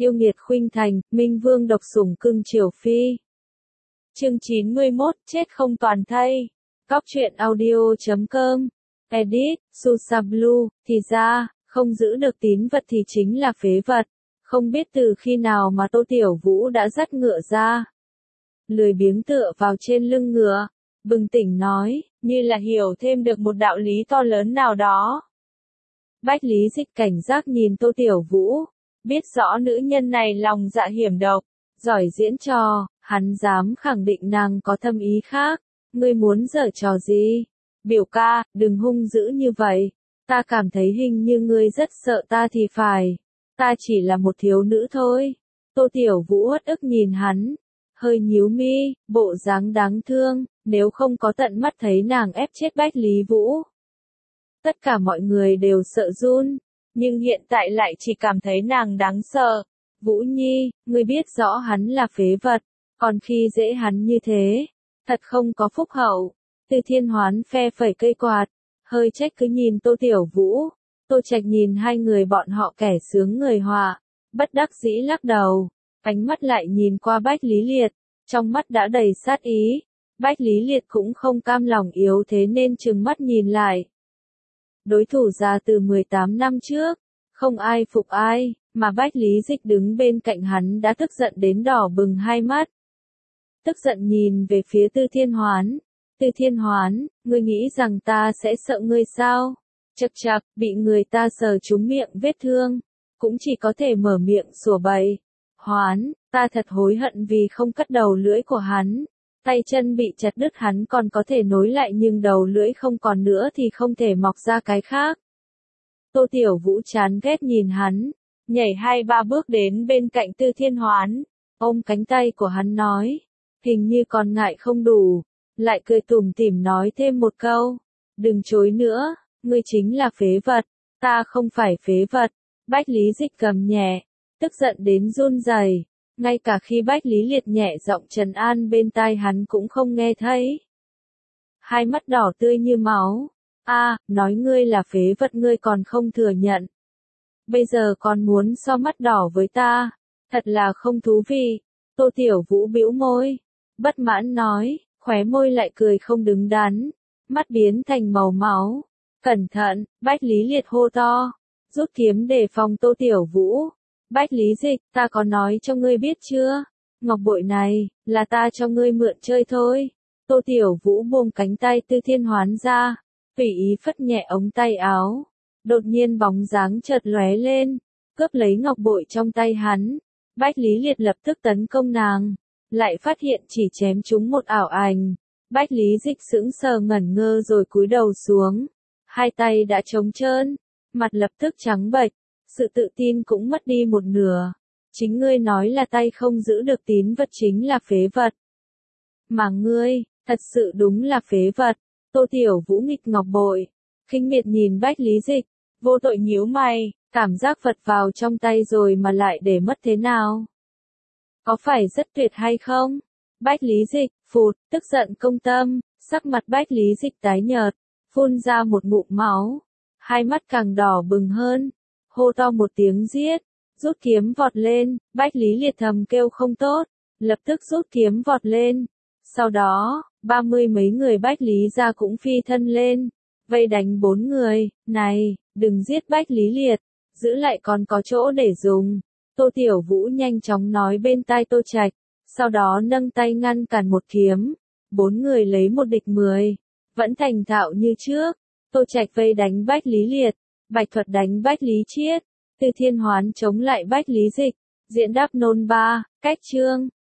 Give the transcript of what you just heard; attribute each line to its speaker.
Speaker 1: yêu nghiệt khuynh thành, minh vương độc sủng cưng chiều phi. Chương 91, chết không toàn thây. Cóc truyện audio.com. Edit, Susa Blue, thì ra, không giữ được tín vật thì chính là phế vật. Không biết từ khi nào mà Tô Tiểu Vũ đã dắt ngựa ra. Lười biếng tựa vào trên lưng ngựa, bừng tỉnh nói, như là hiểu thêm được một đạo lý to lớn nào đó. Bách Lý Dịch cảnh giác nhìn Tô Tiểu Vũ, biết rõ nữ nhân này lòng dạ hiểm độc, giỏi diễn trò, hắn dám khẳng định nàng có thâm ý khác. Ngươi muốn giở trò gì? Biểu ca, đừng hung dữ như vậy. Ta cảm thấy hình như ngươi rất sợ ta thì phải. Ta chỉ là một thiếu nữ thôi. Tô Tiểu Vũ uất ức nhìn hắn, hơi nhíu mi, bộ dáng đáng thương, nếu không có tận mắt thấy nàng ép chết Bách Lý Vũ. Tất cả mọi người đều sợ run, nhưng hiện tại lại chỉ cảm thấy nàng đáng sợ. Vũ Nhi, ngươi biết rõ hắn là phế vật, còn khi dễ hắn như thế, thật không có phúc hậu. Từ Thiên Hoán phe phẩy cây quạt, hơi trách cứ nhìn Tô Tiểu Vũ. Tô Trạch nhìn hai người bọn họ kẻ sướng người họa, bất đắc dĩ lắc đầu, ánh mắt lại nhìn qua Bách Lý Liệt, trong mắt đã đầy sát ý. Bách Lý Liệt cũng không cam lòng yếu thế nên trừng mắt nhìn lại. Đối thủ già từ 18 năm trước, không ai phục ai, mà Bách Lý Dịch đứng bên cạnh hắn đã tức giận đến đỏ bừng hai mắt. Tức giận nhìn về phía Tư Thiên Hoán. Tư Thiên Hoán, ngươi nghĩ rằng ta sẽ sợ ngươi sao? Chậc chậc, bị người ta sờ trúng miệng vết thương, cũng chỉ có thể mở miệng sủa bậy. Hoán, ta thật hối hận vì không cắt đầu lưỡi của hắn. Tay chân bị chặt đứt hắn còn có thể nối lại nhưng đầu lưỡi không còn nữa thì không thể mọc ra cái khác. Tô Tiểu Vũ chán ghét nhìn hắn, nhảy 2-3 bước đến bên cạnh Tư Thiên Hoán, ôm cánh tay của hắn nói, hình như còn ngại không đủ, lại cười tủm tỉm nói thêm một câu, đừng chối nữa, ngươi chính là phế vật, ta không phải phế vật. Bách Lý Dịch cầm nhẹ, tức giận đến run rẩy, ngay cả khi Bách Lý Liệt nhẹ giọng trấn an bên tai hắn cũng không nghe thấy. Hai mắt đỏ tươi như máu, nói ngươi là phế vật ngươi còn không thừa nhận. Bây giờ còn muốn so mắt đỏ với ta, thật là không thú vị. Tô Tiểu Vũ bĩu môi, bất mãn nói, khóe môi lại cười không đứng đắn, mắt biến thành màu máu. Cẩn thận, Bách Lý Liệt hô to, rút kiếm để phòng Tô Tiểu Vũ. Bách Lý Dịch, ta có nói cho ngươi biết chưa? Ngọc bội này, là ta cho ngươi mượn chơi thôi. Tô Tiểu Vũ buông cánh tay Tư Thiên Hoán ra, tùy ý phất nhẹ ống tay áo. Đột nhiên bóng dáng chợt lóe lên, cướp lấy ngọc bội trong tay hắn. Bách Lý Liệt lập tức tấn công nàng, lại phát hiện chỉ chém trúng một ảo ảnh. Bách Lý Dịch sững sờ ngẩn ngơ rồi cúi đầu xuống, hai tay đã trống trơn, mặt lập tức trắng bệch, sự tự tin cũng mất đi một nửa. Chính ngươi nói là tay không giữ được tín vật chính là phế vật. Mà ngươi, thật sự đúng là phế vật. Tô Tiểu Vũ nghịch ngọc bội, khinh miệt nhìn Bách Lý Dịch, vô tội nhíu mày, cảm giác vật vào trong tay rồi mà lại để mất thế nào? Có phải rất tuyệt hay không? Bách Lý Dịch, phụt, tức giận công tâm, sắc mặt Bách Lý Dịch tái nhợt, phun ra một ngụm máu, hai mắt càng đỏ bừng hơn, hô to một tiếng giết, rút kiếm vọt lên. Bách Lý Liệt thầm kêu không tốt, lập tức rút kiếm vọt lên. Sau đó, 30 mấy người Bách Lý gia cũng phi thân lên, vây đánh 4 người. Này, đừng giết Bách Lý Liệt, giữ lại còn có chỗ để dùng. Tô Tiểu Vũ nhanh chóng nói bên tai Tô Trạch, sau đó nâng tay ngăn cản một kiếm. 4 người lấy một địch 10, vẫn thành thạo như trước. Tô Trạch vây đánh Bách Lý Liệt, Bạch Thuật đánh Bách Lý Chiết, Từ Thiên Hoán chống lại Bách Lý Dịch. Diễn đáp nôn ba, cách chương.